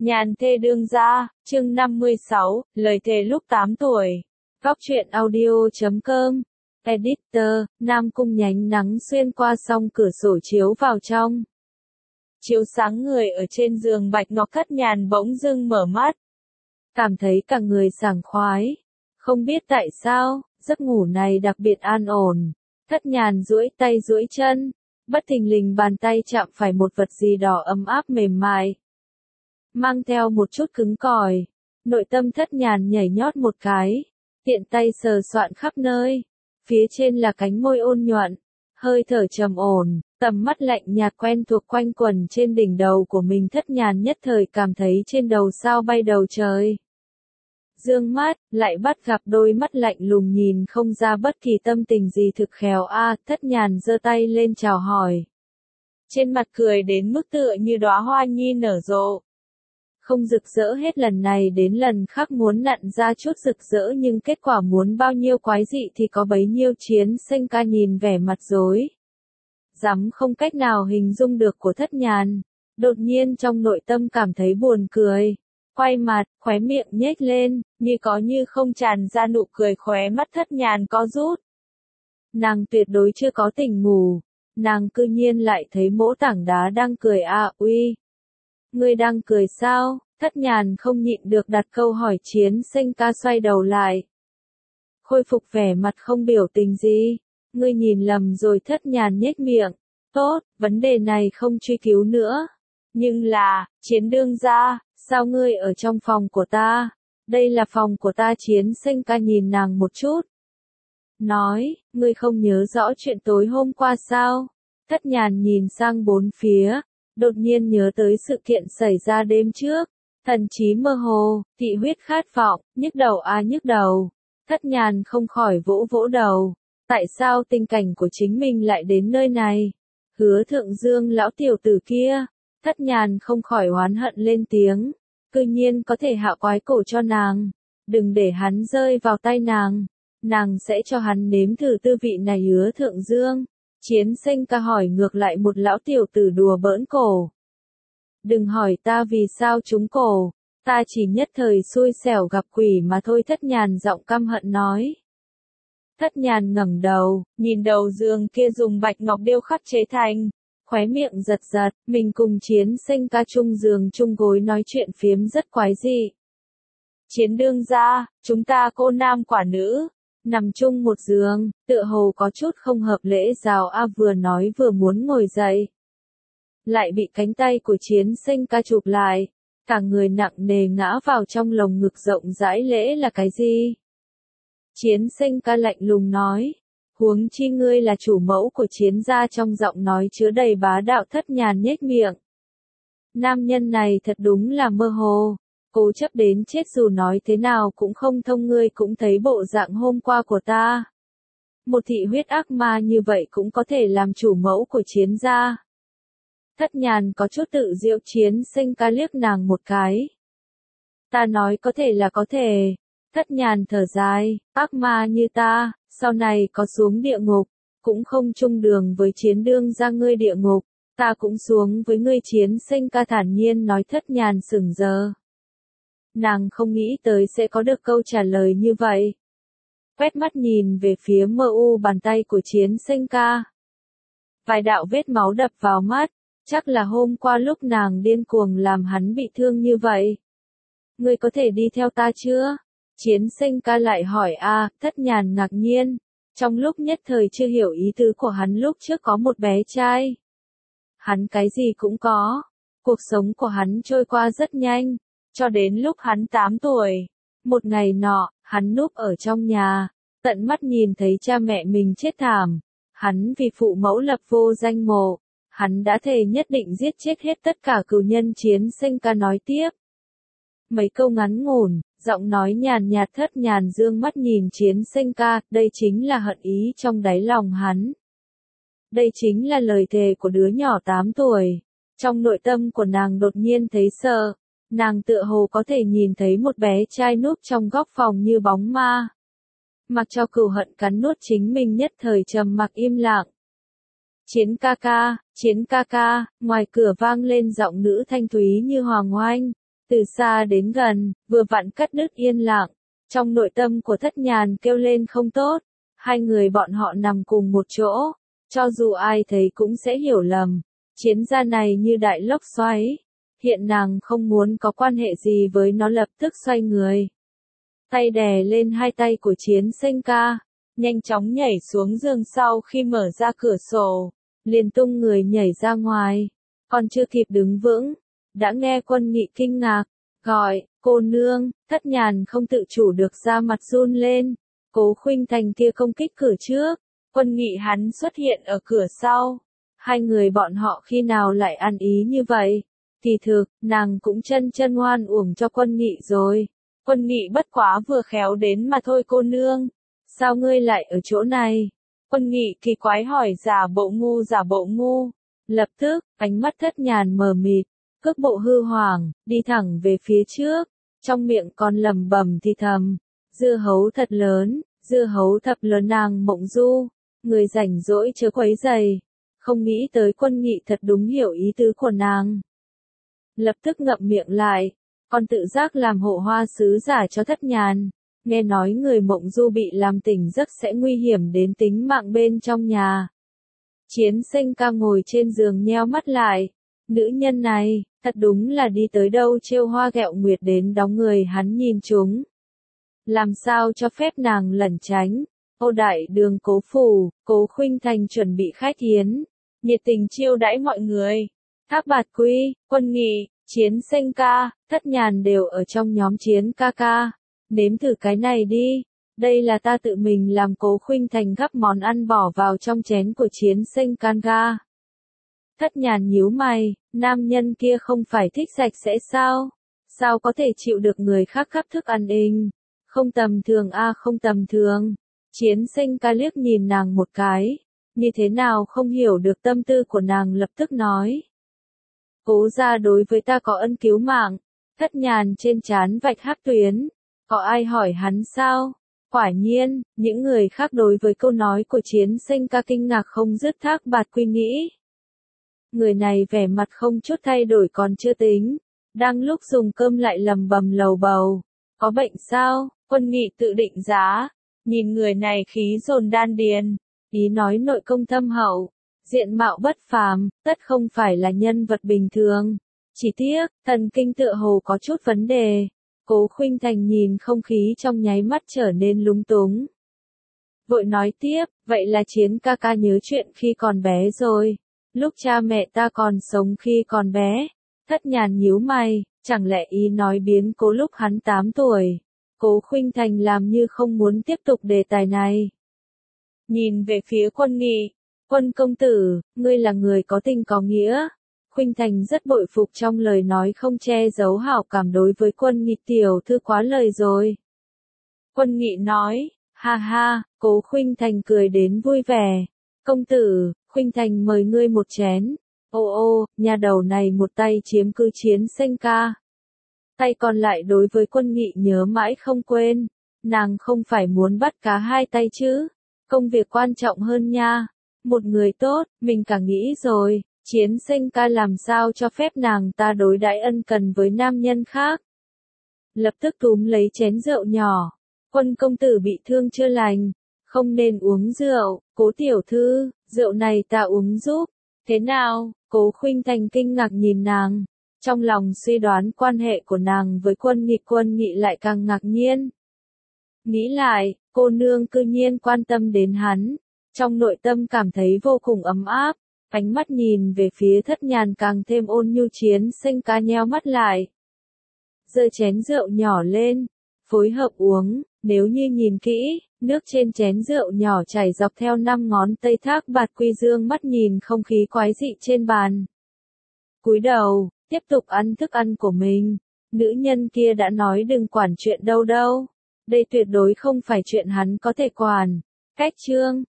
Nhàn thê đương gia, chương 56, lời thề lúc 8 tuổi. Góc truyện audio.com. Editor, Nam Cung nhánh nắng xuyên qua song cửa sổ chiếu vào trong. Chiếu sáng người ở trên giường bạch ngọc. Thất Nhàn bỗng dưng mở mắt. Cảm thấy cả người sảng khoái. Không biết tại sao, giấc ngủ này đặc biệt an ổn. Thất Nhàn duỗi tay duỗi chân. Bất thình lình bàn tay chạm phải một vật gì đó ấm áp mềm mại. Mang theo một chút cứng cỏi. Nội tâm Thất Nhàn nhảy nhót một cái. Tiện tay sờ soạn khắp nơi. Phía trên là cánh môi ôn nhuận. Hơi thở trầm ổn. Tầm mắt lạnh nhạt quen thuộc quanh quẩn trên đỉnh đầu của mình. Thất Nhàn nhất thời cảm thấy trên đầu sao bay đầu trời. Dương mắt, lại bắt gặp đôi mắt lạnh lùng nhìn không ra bất kỳ tâm tình gì thực khéo Thất Nhàn giơ tay lên chào hỏi. Trên mặt cười đến mức tựa như đóa hoa nhi nở rộ. Không rực rỡ hết lần này đến lần khác, muốn nặn ra chút rực rỡ nhưng kết quả muốn bao nhiêu quái dị thì có bấy nhiêu. Chiến Sinh ca nhìn vẻ mặt rối rắm không cách nào hình dung được của Thất Nhàn. Đột nhiên trong nội tâm cảm thấy buồn cười. Quay mặt, khóe miệng nhếch lên, như có như không tràn ra nụ cười. Khóe mắt Thất Nhàn co rút. Nàng tuyệt đối chưa có tỉnh ngủ. Nàng cư nhiên lại thấy mỗ tảng đá đang cười uy. Ngươi đang cười sao? Thất Nhàn không nhịn được đặt câu hỏi. Chiến Sinh ca xoay đầu lại. Khôi phục vẻ mặt không biểu tình gì. Ngươi nhìn lầm rồi. Thất Nhàn nhếch miệng. Tốt, vấn đề này không truy cứu nữa. Nhưng là, Chiến đương gia, sao ngươi ở trong phòng của ta? Đây là phòng của ta. Chiến Sinh ca nhìn nàng một chút. Nói, ngươi không nhớ rõ chuyện tối hôm qua sao? Thất Nhàn nhìn sang bốn phía. Đột nhiên nhớ tới sự kiện xảy ra đêm trước. Thần trí mơ hồ, thị huyết khát vọng, nhức đầu nhức đầu. Thất Nhàn không khỏi vỗ vỗ đầu. Tại sao tình cảnh của chính mình lại đến nơi này? Hứa Thượng Dương lão tiểu tử kia. Thất Nhàn không khỏi oán hận lên tiếng. Cư nhiên có thể hạ quái cổ cho nàng. Đừng để hắn rơi vào tay nàng. Nàng sẽ cho hắn nếm thử tư vị này. Hứa Thượng Dương. Chiến Sinh ca hỏi ngược lại một lão tiểu tử đùa bỡn cổ. Đừng hỏi ta vì sao trúng cổ. Ta chỉ nhất thời xui xẻo gặp quỷ mà thôi. Thất Nhàn giọng căm hận nói. Thất Nhàn ngẩng đầu, nhìn đầu giường kia dùng bạch ngọc điêu khắc chế thành. Khóe miệng giật giật, mình cùng Chiến Sinh ca chung giường chung gối nói chuyện phiếm rất quái dị. Chiến đương gia, chúng ta cô nam quả nữ. Nằm chung một giường, tựa hồ có chút không hợp lễ giáo vừa nói vừa muốn ngồi dậy. Lại bị cánh tay của Chiến Sinh ca chụp lại. Cả người nặng nề ngã vào trong lồng ngực rộng rãi. Lễ là cái gì? Chiến Sinh ca lạnh lùng nói. Huống chi ngươi là chủ mẫu của Chiến gia. Trong giọng nói chứa đầy bá đạo. Thất Nhàn nhếch miệng. Nam nhân này thật đúng là mơ hồ. Cố chấp đến chết, dù nói thế nào cũng không thông. Ngươi cũng thấy bộ dạng hôm qua của ta. Một thị huyết ác ma như vậy cũng có thể làm chủ mẫu của Chiến gia. Thất Nhàn có chút tự diệu. Chiến Sinh ca liếc nàng một cái. Ta nói có thể là có thể. Thất Nhàn thở dài. Ác ma như ta, sau này có xuống địa ngục, cũng không chung đường với Chiến đương gia. Ngươi địa ngục, ta cũng xuống với ngươi. Chiến Sinh ca thản nhiên nói. Thất Nhàn sững sờ. Nàng không nghĩ tới sẽ có được câu trả lời như vậy. Quét mắt nhìn về phía bàn tay của Chiến Sinh ca. Vài đạo vết máu đập vào mắt. Chắc là hôm qua lúc nàng điên cuồng làm hắn bị thương như vậy. Ngươi có thể đi theo ta chưa? Chiến Sinh ca lại hỏi Thất Nhàn ngạc nhiên. Trong lúc nhất thời chưa hiểu ý tứ của hắn. Lúc trước có một bé trai. Hắn cái gì cũng có. Cuộc sống của hắn trôi qua rất nhanh. Cho đến lúc hắn 8 tuổi. Một ngày nọ, hắn núp ở trong nhà. Tận mắt nhìn thấy cha mẹ mình chết thảm. Hắn vì phụ mẫu lập vô danh mộ. Hắn đã thề nhất định giết chết hết tất cả cừu nhân. Chiến Sinh ca nói tiếp. Mấy câu ngắn ngủn, giọng nói nhàn nhạt. Thất Nhàn dương mắt nhìn Chiến Sinh ca. Đây chính là hận ý trong đáy lòng hắn. Đây chính là lời thề của đứa nhỏ 8 tuổi. Trong nội tâm của nàng đột nhiên thấy sợ. Nàng tựa hồ có thể nhìn thấy một bé trai núp trong góc phòng như bóng ma. Mặc cho cừu hận cắn nuốt chính mình, nhất thời trầm mặc im lặng. Chiến ca ca, ngoài cửa vang lên giọng nữ thanh thúy như hoàng oanh. Từ xa đến gần, vừa vặn cắt đứt yên lặng. Trong nội tâm của Thất Nhàn kêu lên không tốt. Hai người bọn họ nằm cùng một chỗ. Cho dù ai thấy cũng sẽ hiểu lầm. Chiến gia này như đại lốc xoáy. Hiện nàng không muốn có quan hệ gì với nó, lập tức xoay người. Tay đè lên hai tay của Chiến Sinh ca. Nhanh chóng nhảy xuống giường, sau khi mở ra cửa sổ. Liền tung người nhảy ra ngoài. Còn chưa kịp đứng vững. Đã nghe Quân Nghị kinh ngạc. Gọi, cô nương. Thất Nhàn không tự chủ được ra mặt run lên. Cố Khuynh Thành kia công kích cửa trước. Quân Nghị hắn xuất hiện ở cửa sau. Hai người bọn họ khi nào lại ăn ý như vậy? Kỳ thực, nàng cũng chân ngoan uổng cho Quân Nghị rồi. Quân Nghị bất quá vừa khéo đến mà thôi cô nương. Sao ngươi lại ở chỗ này? Quân Nghị kỳ quái hỏi, giả bộ ngu. Lập tức, ánh mắt Thất Nhàn mờ mịt, cước bộ hư hoàng, đi thẳng về phía trước. Trong miệng còn lẩm bẩm thì thầm. Dưa hấu thật lớn, dưa hấu thật lớn. Nàng Mộng Du. Người rảnh rỗi chớ quấy rầy. Không nghĩ tới Quân Nghị thật đúng hiểu ý tứ của nàng. Lập tức ngậm miệng lại, còn tự giác làm hộ hoa sứ giả cho Thất Nhàn. Nghe nói người Mộng Du bị làm tỉnh giấc sẽ nguy hiểm đến tính mạng bên trong nhà. Chiến Sinh ca ngồi trên giường nheo mắt lại. Nữ nhân này, thật đúng là đi tới đâu trêu hoa ghẹo nguyệt đến đóng người hắn nhìn chúng. Làm sao cho phép nàng lẩn tránh. Ô đại đường Cố phủ, Cố Khuynh Thành chuẩn bị khách yến. Nhiệt tình chiêu đãi mọi người. Thác Bạt Quy, Quân Nghị, Chiến Sinh ca, Thất Nhàn đều ở trong nhóm Chiến ca ca. Nếm thử cái này đi. Đây là ta tự mình làm. Cố Khuynh Thành gắp món ăn bỏ vào trong chén của Chiến Sinh ca. Thất Nhàn nhíu mày, nam nhân kia không phải thích sạch sẽ sao? Sao có thể chịu được người khác gắp thức ăn inh? Không tầm thường a, không tầm thường. Chiến Sinh ca liếc nhìn nàng một cái. Như thế nào không hiểu được tâm tư của nàng, lập tức nói. Cố gia đối với ta có ân cứu mạng. Thất Nhàn trên trán vạch hắc tuyến. Có ai hỏi hắn sao? Quả nhiên, những người khác đối với câu nói của Chiến Sinh ca kinh ngạc không dứt. Thác Bạt Quy nghĩ. Người này vẻ mặt không chút thay đổi còn chưa tính. Đang lúc dùng cơm lại lầm bầm lầu bầu. Có bệnh sao? Quân Nghị tự định giá. Nhìn người này khí dồn đan điền. Ý nói nội công thâm hậu. Diện mạo bất phàm, tất không phải là nhân vật bình thường. Chỉ tiếc, thần kinh tựa hồ có chút vấn đề. Cố Khuynh Thành nhìn không khí trong nháy mắt trở nên lúng túng. Vội nói tiếp, vậy là Chiến ca ca nhớ chuyện khi còn bé rồi. Lúc cha mẹ ta còn sống khi còn bé. Thất Nhàn nhíu mày, chẳng lẽ ý nói biến cố lúc hắn 8 tuổi. Cố Khuynh Thành làm như không muốn tiếp tục đề tài này. Nhìn về phía Quân Nghị. Quân công tử, ngươi là người có tình có nghĩa. Khuynh Thành rất bội phục, trong lời nói không che giấu hảo cảm đối với Quân Nghị. Tiểu thư quá lời rồi. Quân Nghị nói, ha ha. Cố Khuynh Thành cười đến vui vẻ. Công tử, Khuynh Thành mời ngươi một chén. Ô, nhà đầu này một tay chiếm cứ Chiến Sinh ca. Tay còn lại đối với Quân Nghị nhớ mãi không quên. Nàng không phải muốn bắt cá hai tay chứ. Công việc quan trọng hơn nha. Một người tốt, mình cả nghĩ rồi. Chiến Sinh ca làm sao cho phép nàng ta đối đãi ân cần với nam nhân khác. Lập tức túm lấy chén rượu nhỏ. Quân công tử bị thương chưa lành. Không nên uống rượu. Cố tiểu thư, rượu này ta uống giúp. Thế nào? Cố Khuynh Thành kinh ngạc nhìn nàng. Trong lòng suy đoán quan hệ của nàng với Quân Nghị lại càng ngạc nhiên. Nghĩ lại, cô nương cư nhiên quan tâm đến hắn. Trong nội tâm cảm thấy vô cùng ấm áp. Ánh mắt nhìn về phía Thất Nhàn càng thêm ôn nhu. Chiến Sinh ca nheo mắt lại. Giơ chén rượu nhỏ lên. Phối hợp uống. Nếu như nhìn kỹ, nước trên chén rượu nhỏ chảy dọc theo 5 ngón tay. Thác Bạt Quy dương mắt nhìn không khí quái dị trên bàn. Cúi đầu, tiếp tục ăn thức ăn của mình. Nữ nhân kia đã nói đừng quản chuyện đâu. Đây tuyệt đối không phải chuyện hắn có thể quản. Cách chương